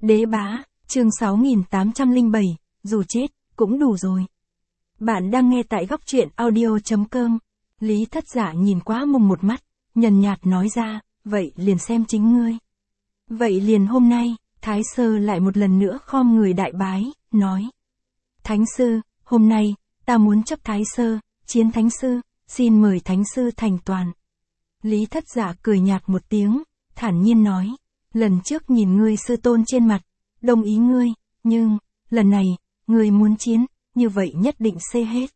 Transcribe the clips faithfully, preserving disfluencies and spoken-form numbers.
Đế bá, chương sáu nghìn tám trăm lẻ bảy, dù chết, cũng đủ rồi. Bạn đang nghe tại góc truyện audio chấm com. Lý Thất Giả nhìn quá mùng một mắt, nhàn nhạt nói ra, vậy liền xem chính ngươi. Vậy liền hôm nay, Thái Sơ lại một lần nữa khom người đại bái, nói. Thánh sư, hôm nay, ta muốn chấp Thái Sơ, chiến Thánh sư, xin mời Thánh sư thành toàn. Lý Thất Giả cười nhạt một tiếng, thản nhiên nói, lần trước nhìn ngươi sư tôn trên mặt, đồng ý ngươi, nhưng, lần này, ngươi muốn chiến, như vậy nhất định xê hết.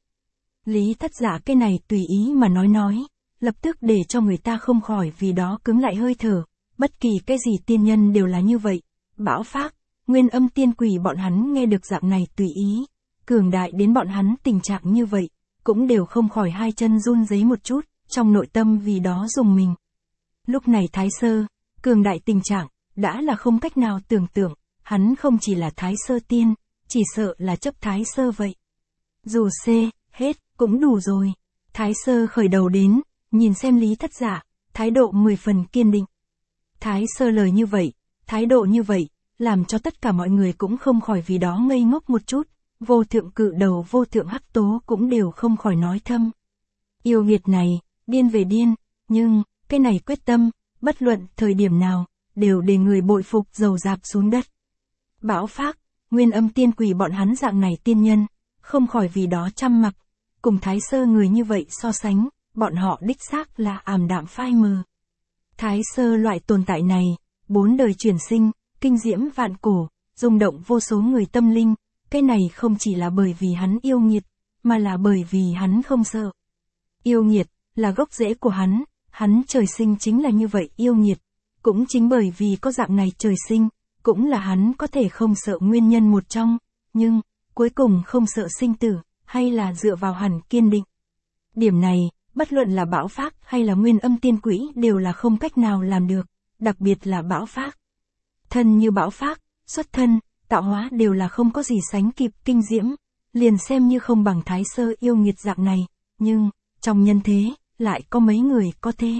Lý Thất Giả cái này tùy ý mà nói nói, lập tức để cho người ta không khỏi vì đó cứng lại hơi thở, bất kỳ cái gì tiên nhân đều là như vậy, Bảo Phác, Nguyên Âm tiên quỷ bọn hắn nghe được dạng này tùy ý, cường đại đến bọn hắn tình trạng như vậy, cũng đều không khỏi hai chân run rẩy một chút, trong nội tâm vì đó dùng mình. Lúc này Thái Sơ, cường đại tình trạng, đã là không cách nào tưởng tượng, hắn không chỉ là Thái Sơ tiên, chỉ sợ là chấp Thái Sơ vậy. Dù xê, hết, cũng đủ rồi. Thái Sơ khởi đầu đến, nhìn xem Lý Thất Giả, thái độ mười phần kiên định. Thái Sơ lời như vậy, thái độ như vậy, làm cho tất cả mọi người cũng không khỏi vì đó ngây ngốc một chút, vô thượng cự đầu vô thượng hắc tố cũng đều không khỏi nói thầm. Yêu nghiệt này, điên về điên, nhưng, cái này quyết tâm, bất luận thời điểm nào, đều để người bội phục dầu dạp xuống đất. Bảo Phác, Nguyên Âm tiên quỷ bọn hắn dạng này tiên nhân, không khỏi vì đó chăm mặc, cùng Thái Sơ người như vậy so sánh, bọn họ đích xác là ảm đạm phai mờ. Thái Sơ loại tồn tại này, bốn đời chuyển sinh, kinh diễm vạn cổ, rung động vô số người tâm linh, cái này không chỉ là bởi vì hắn yêu nghiệt, mà là bởi vì hắn không sợ. Yêu nghiệt, là gốc rễ của hắn, hắn trời sinh chính là như vậy yêu nghiệt, cũng chính bởi vì có dạng này trời sinh, cũng là hắn có thể không sợ nguyên nhân một trong, nhưng, cuối cùng không sợ sinh tử, hay là dựa vào hẳn kiên định. Điểm này, bất luận là Bảo Phác hay là Nguyên Âm tiên quỷ đều là không cách nào làm được, đặc biệt là Bảo Phác. Thân như Bảo Phác, xuất thân, tạo hóa đều là không có gì sánh kịp kinh diễm, liền xem như không bằng Thái Sơ yêu nghiệt dạng này, nhưng, trong nhân thế, lại có mấy người có thế.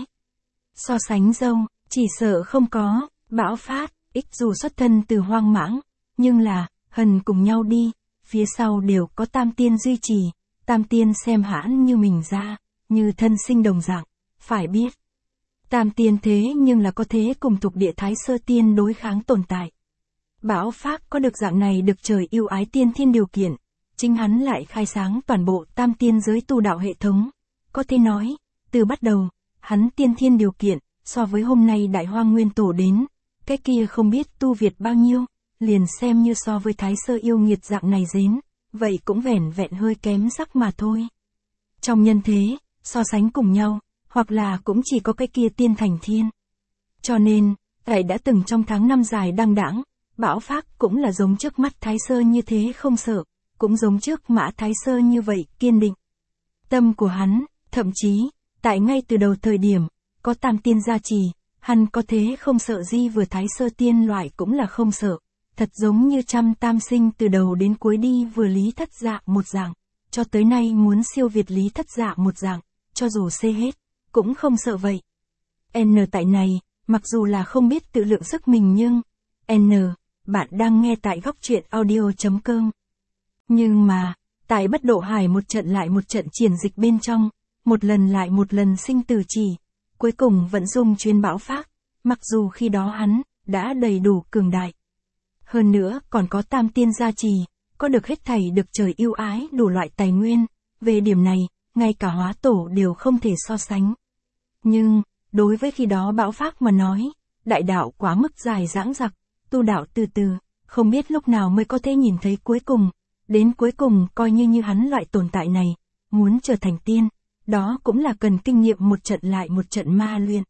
So sánh dâu, chỉ sợ không có, Bảo Phác, ích dù xuất thân từ hoang mãng, nhưng là, hần cùng nhau đi, phía sau đều có tam tiên duy trì, tam tiên xem hãn như mình ra, như thân sinh đồng dạng, phải biết. Tam tiên thế nhưng là có thế cùng thuộc địa Thái Sơ tiên đối kháng tồn tại. Bảo Phác có được dạng này được trời yêu ái tiên thiên điều kiện, chính hắn lại khai sáng toàn bộ tam tiên giới tu đạo hệ thống. Có thể nói, từ bắt đầu, hắn tiên thiên điều kiện, so với hôm nay Đại Hoang Nguyên Tổ đến, cái kia không biết tu Việt bao nhiêu, liền xem như so với Thái Sơ yêu nghiệt dạng này dến, vậy cũng vẻn vẹn hơi kém sắc mà thôi. Trong nhân thế, so sánh cùng nhau, hoặc là cũng chỉ có cái kia tiên thành thiên. Cho nên, tại đã từng trong tháng năm dài đăng đãng, Bảo Phác cũng là giống trước mắt Thái Sơ như thế không sợ, cũng giống trước Mã Thái Sơ như vậy kiên định. Tâm của hắn, thậm chí, tại ngay từ đầu thời điểm, có tam tiên gia trì, hắn có thế không sợ gì vừa Thái Sơ tiên loại cũng là không sợ, thật giống như trăm tam sinh từ đầu đến cuối đi vừa Lý Thất Dạ một dạng, cho tới nay muốn siêu việt Lý Thất Dạ một dạng, cho dù xê hết, cũng không sợ vậy. N tại này, mặc dù là không biết tự lượng sức mình nhưng, N, bạn đang nghe tại góc truyện audio chấm com. Nhưng mà, tại bất độ hải một trận lại một trận triển dịch bên trong, một lần lại một lần sinh tử chỉ, cuối cùng vẫn dùng chuyên Bảo Phác, mặc dù khi đó hắn, đã đầy đủ cường đại. Hơn nữa còn có tam tiên gia trì, có được hết thảy được trời yêu ái đủ loại tài nguyên, về điểm này, ngay cả hóa tổ đều không thể so sánh. Nhưng, đối với khi đó Bảo Phác mà nói, đại đạo quá mức dài dãng dặc, tu đạo từ từ, không biết lúc nào mới có thể nhìn thấy cuối cùng, đến cuối cùng coi như như hắn loại tồn tại này, muốn trở thành tiên, đó cũng là cần kinh nghiệm một trận lại một trận ma luyện.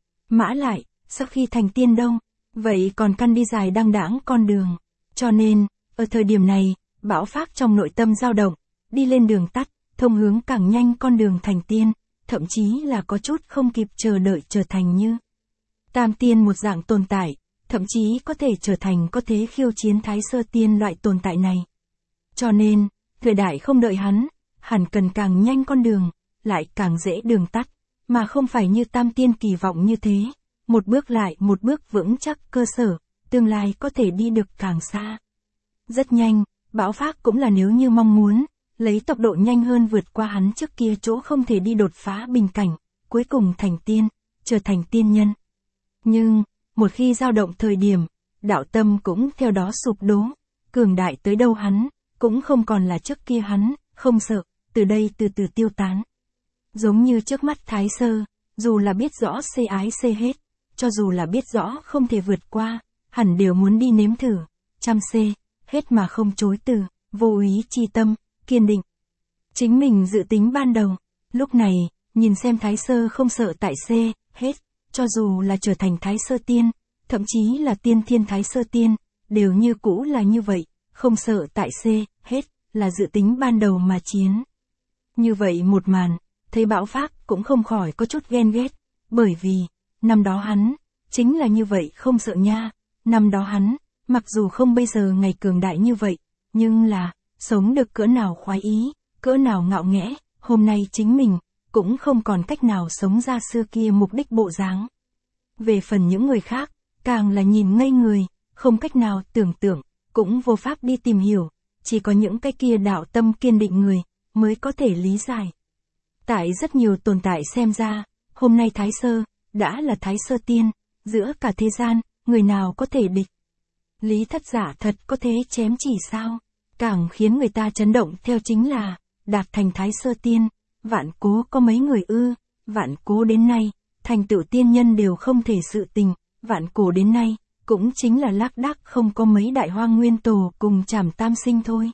Mã lại, sau khi thành tiên đâu, vậy còn căn đi dài đăng đãng con đường, cho nên, ở thời điểm này, Bảo Phác trong nội tâm dao động, đi lên đường tắt, thông hướng càng nhanh con đường thành tiên, thậm chí là có chút không kịp chờ đợi trở thành như tam tiên một dạng tồn tại, thậm chí có thể trở thành có thế khiêu chiến Thái Sơ tiên loại tồn tại này. Cho nên, thời đại không đợi hắn, hẳn cần càng nhanh con đường, lại càng dễ đường tắt, mà không phải như tam tiên kỳ vọng như thế, một bước lại một bước vững chắc cơ sở, tương lai có thể đi được càng xa. Rất nhanh, Bảo Phác cũng là nếu như mong muốn, lấy tốc độ nhanh hơn vượt qua hắn trước kia chỗ không thể đi đột phá bình cảnh, cuối cùng thành tiên, trở thành tiên nhân. Nhưng, một khi dao động thời điểm, đạo tâm cũng theo đó sụp đổ, cường đại tới đâu hắn, cũng không còn là trước kia hắn, không sợ, từ đây từ từ tiêu tán. Giống như trước mắt Thái Sơ, dù là biết rõ xê ái xê hết, cho dù là biết rõ không thể vượt qua, hẳn đều muốn đi nếm thử, trăm xê, hết mà không chối từ, vô ý chi tâm, kiên định. Chính mình dự tính ban đầu, lúc này, nhìn xem Thái Sơ không sợ tại xê, hết, cho dù là trở thành Thái Sơ Tiên, thậm chí là tiên thiên Thái Sơ Tiên, đều như cũ là như vậy, không sợ tại xê, hết, là dự tính ban đầu mà chiến. Như vậy một màn, thấy Bảo Phác cũng không khỏi có chút ghen ghét, bởi vì, năm đó hắn, chính là như vậy không sợ nha, năm đó hắn, mặc dù không bây giờ ngày cường đại như vậy, nhưng là, sống được cỡ nào khoái ý, cỡ nào ngạo nghễ, hôm nay chính mình, cũng không còn cách nào sống ra xưa kia mục đích bộ dáng. Về phần những người khác, càng là nhìn ngây người, không cách nào tưởng tượng, cũng vô pháp đi tìm hiểu, chỉ có những cái kia đạo tâm kiên định người, mới có thể lý giải. Tại rất nhiều tồn tại xem ra, hôm nay Thái Sơ, đã là Thái Sơ Tiên, giữa cả thế gian, người nào có thể địch. Lý Thất Giả thật có thế chém chỉ sao? Càng khiến người ta chấn động theo chính là, đạt thành Thái Sơ Tiên, vạn cố có mấy người ư, vạn cố đến nay, thành tựu tiên nhân đều không thể sự tình, vạn cổ đến nay, cũng chính là lác đác không có mấy đại hoang nguyên tổ cùng Trảm Tam Sinh thôi.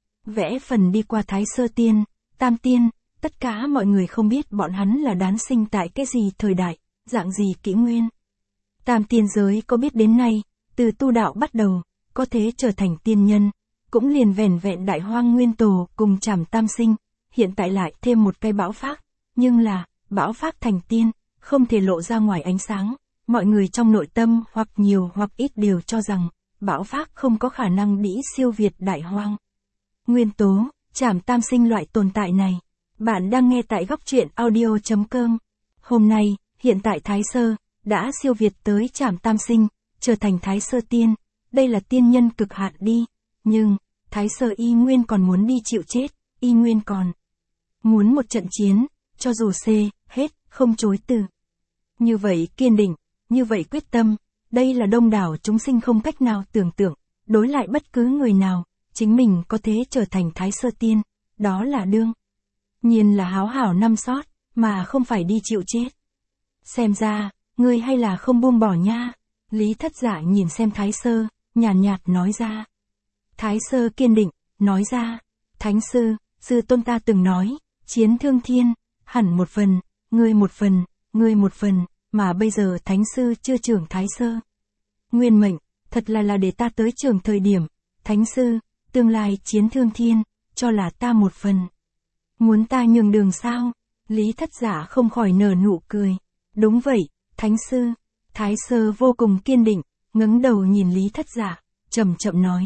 Vẽ phần đi qua Thái Sơ Tiên, Tam Tiên, tất cả mọi người không biết bọn hắn là đán sinh tại cái gì thời đại, dạng gì kỷ nguyên. Tam tiên giới có biết đến nay, từ tu đạo bắt đầu, có thể trở thành tiên nhân, cũng liền vẻn vẹn đại hoang nguyên tổ cùng Trảm Tam Sinh, hiện tại lại thêm một cái Bảo Phác, nhưng là, Bảo Phác thành tiên, không thể lộ ra ngoài ánh sáng, mọi người trong nội tâm hoặc nhiều hoặc ít đều cho rằng, Bảo Phác không có khả năng đĩ siêu việt đại hoang. Nguyên tố, Trảm Tam Sinh loại tồn tại này, bạn đang nghe tại góc truyện audio chấm com. Hôm nay, hiện tại Thái Sơ, đã siêu việt tới Trảm Tam Sinh, trở thành Thái Sơ Tiên, đây là tiên nhân cực hạn đi, nhưng, Thái Sơ y nguyên còn muốn đi chịu chết, y nguyên còn muốn một trận chiến, cho dù xê, hết, không chối từ. Như vậy kiên định, như vậy quyết tâm, đây là đông đảo chúng sinh không cách nào tưởng tượng, đối lại bất cứ người nào, chính mình có thể trở thành Thái Sơ Tiên, đó là đương nhiên là háo hảo năm sót, mà không phải đi chịu chết. Xem ra, ngươi hay là không buông bỏ nha. Lý Thất Giả nhìn xem Thái Sơ, nhàn nhạt, nhạt nói ra. Thái Sơ kiên định, nói ra, Thánh Sư, Sư Tôn ta từng nói, chiến thương thiên, hẳn một phần, ngươi một phần, ngươi một phần, mà bây giờ Thánh Sư chưa trưởng Thái Sơ. Nguyên mệnh, thật là là để ta tới trưởng thời điểm, Thánh Sư, tương lai chiến thương thiên, cho là ta một phần. Muốn ta nhường đường sao? Lý Thất Giả không khỏi nở nụ cười. Đúng vậy, Thánh Sư. Thái Sơ vô cùng kiên định, ngẩng đầu nhìn Lý Thất Giả, chậm chậm nói.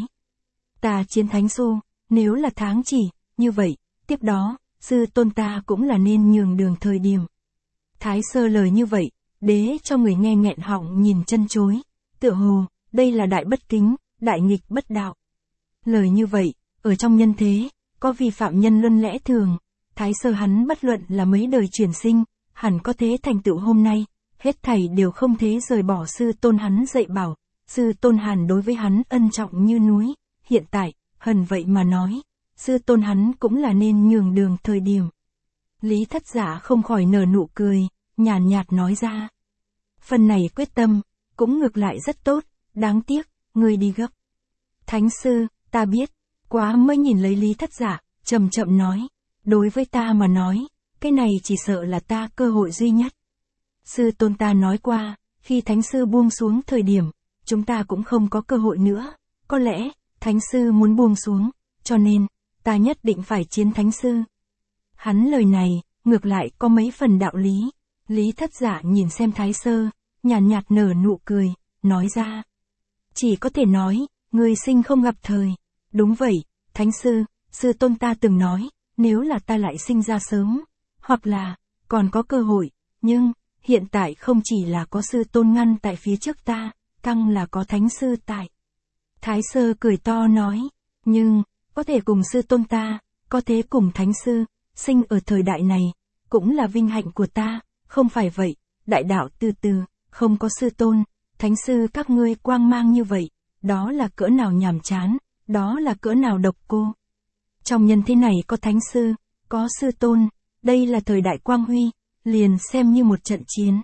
Ta chiến Thánh Xu, nếu là tháng chỉ, như vậy, tiếp đó, Sư Tôn ta cũng là nên nhường đường thời điểm. Thái Sơ lời như vậy, đế cho người nghe nghẹn họng nhìn chân chối, tựa hồ, đây là đại bất kính, đại nghịch bất đạo. Lời như vậy, ở trong nhân thế, có vi phạm nhân luân lẽ thường, Thái Sơ hắn bất luận là mấy đời chuyển sinh, hẳn có thế thành tựu hôm nay, hết thảy đều không thế rời bỏ Sư Tôn hắn dạy bảo, Sư Tôn hàn đối với hắn ân trọng như núi, hiện tại, hần vậy mà nói, Sư Tôn hắn cũng là nên nhường đường thời điểm. Lý Thất Giả không khỏi nở nụ cười, nhàn nhạt, nhạt nói ra. Phần này quyết tâm, cũng ngược lại rất tốt, đáng tiếc, ngươi đi gấp. Thánh Sư, ta biết, quá mới nhìn lấy Lý Thất Giả, chậm chậm nói, đối với ta mà nói, cái này chỉ sợ là ta cơ hội duy nhất. Sư Tôn ta nói qua, khi Thánh Sư buông xuống thời điểm, chúng ta cũng không có cơ hội nữa, có lẽ, Thánh Sư muốn buông xuống, cho nên, ta nhất định phải chiến Thánh Sư. Hắn lời này, ngược lại có mấy phần đạo lý. Lý Thất Giả nhìn xem Thái Sơ, nhàn nhạt, nhạt nở nụ cười, nói ra. Chỉ có thể nói, người sinh không gặp thời. Đúng vậy, Thánh Sư, Sư Tôn ta từng nói, nếu là ta lại sinh ra sớm, hoặc là, còn có cơ hội, nhưng, hiện tại không chỉ là có Sư Tôn ngăn tại phía trước ta, căng là có thánh sư tại. Thái sơ cười to nói, nhưng, có thể cùng sư tôn ta, có thế cùng thánh sư, sinh ở thời đại này, cũng là vinh hạnh của ta, không phải vậy, đại đạo từ từ, không có sư tôn, thánh sư các ngươi quang mang như vậy, đó là cỡ nào nhàm chán, đó là cỡ nào độc cô. Trong nhân thế này có thánh sư, có sư tôn, đây là thời đại quang huy, liền xem như một trận chiến.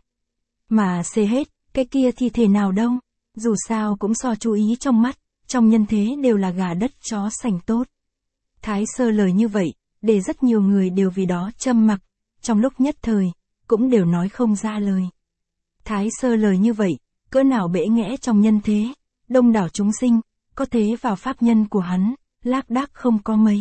Mà xê hết, cái kia thì thể nào đâu, dù sao cũng so chú ý trong mắt, trong nhân thế đều là gà đất chó sành tốt. Thái sơ lời như vậy, để rất nhiều người đều vì đó châm mặc, trong lúc nhất thời, cũng đều nói không ra lời. Thái sơ lời như vậy, cỡ nào bẽ nghẽ trong nhân thế, đông đảo chúng sinh, có thế vào pháp nhân của hắn, lác đác không có mấy.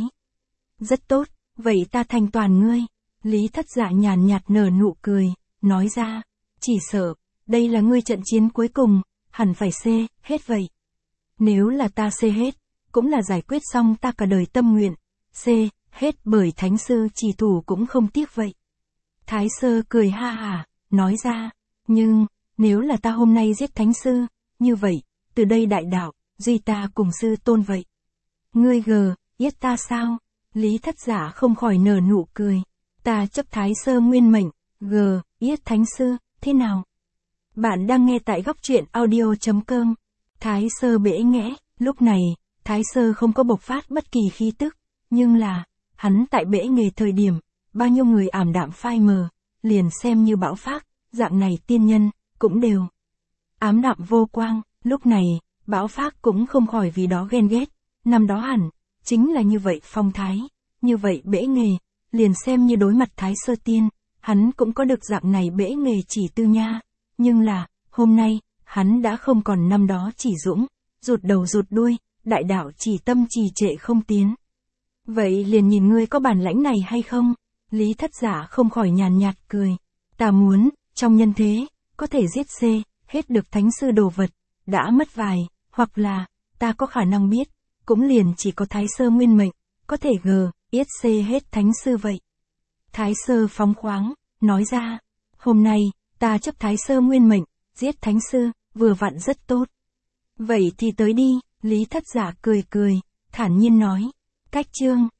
Rất tốt, vậy ta thành toàn ngươi. Lý Thất Dạ nhàn nhạt nở nụ cười, nói ra, chỉ sợ, đây là ngươi trận chiến cuối cùng, hẳn phải xê hết vậy. Nếu là ta xê hết, cũng là giải quyết xong ta cả đời tâm nguyện, xê hết bởi thánh sư chỉ thủ cũng không tiếc vậy. Thái sơ cười ha hả, nói ra, nhưng, nếu là ta hôm nay giết thánh sư, như vậy, từ đây đại đạo, duy ta cùng sư tôn vậy. Ngươi gờ, yết ta sao? Lý Thất Dạ không khỏi nở nụ cười. Ta chấp thái sơ nguyên mệnh, gờ, yết thánh sư, thế nào? Bạn đang nghe tại góc truyện audio chấm com. Thái sơ bẽ nghẽ, lúc này, thái sơ không có bộc phát bất kỳ khí tức, nhưng là, hắn tại bẽ nghề thời điểm, bao nhiêu người ảm đạm phai mờ, liền xem như bão phác, dạng này tiên nhân, cũng đều ám đạm vô quang, lúc này, bão phác cũng không khỏi vì đó ghen ghét, năm đó hẳn, chính là như vậy phong thái, như vậy bẽ nghề, liền xem như đối mặt thái sơ tiên, hắn cũng có được dạng này bẽ nghề chỉ tư nha, nhưng là, hôm nay, hắn đã không còn năm đó chỉ dũng, rụt đầu rụt đuôi, đại đạo chỉ tâm trì trệ không tiến. Vậy liền nhìn ngươi có bản lãnh này hay không? Lý Thất Dạ không khỏi nhàn nhạt cười. Ta muốn, trong nhân thế, có thể giết xê, hết được thánh sư đồ vật, đã mất vài, hoặc là, ta có khả năng biết, cũng liền chỉ có thái sơ nguyên mệnh, có thể gờ, yết xê hết thánh sư vậy. Thái sơ phóng khoáng, nói ra, hôm nay, ta chấp thái sơ nguyên mệnh, giết thánh sư, vừa vặn rất tốt. Vậy thì tới đi, Lý Thất Dạ cười cười, thản nhiên nói, cách chương.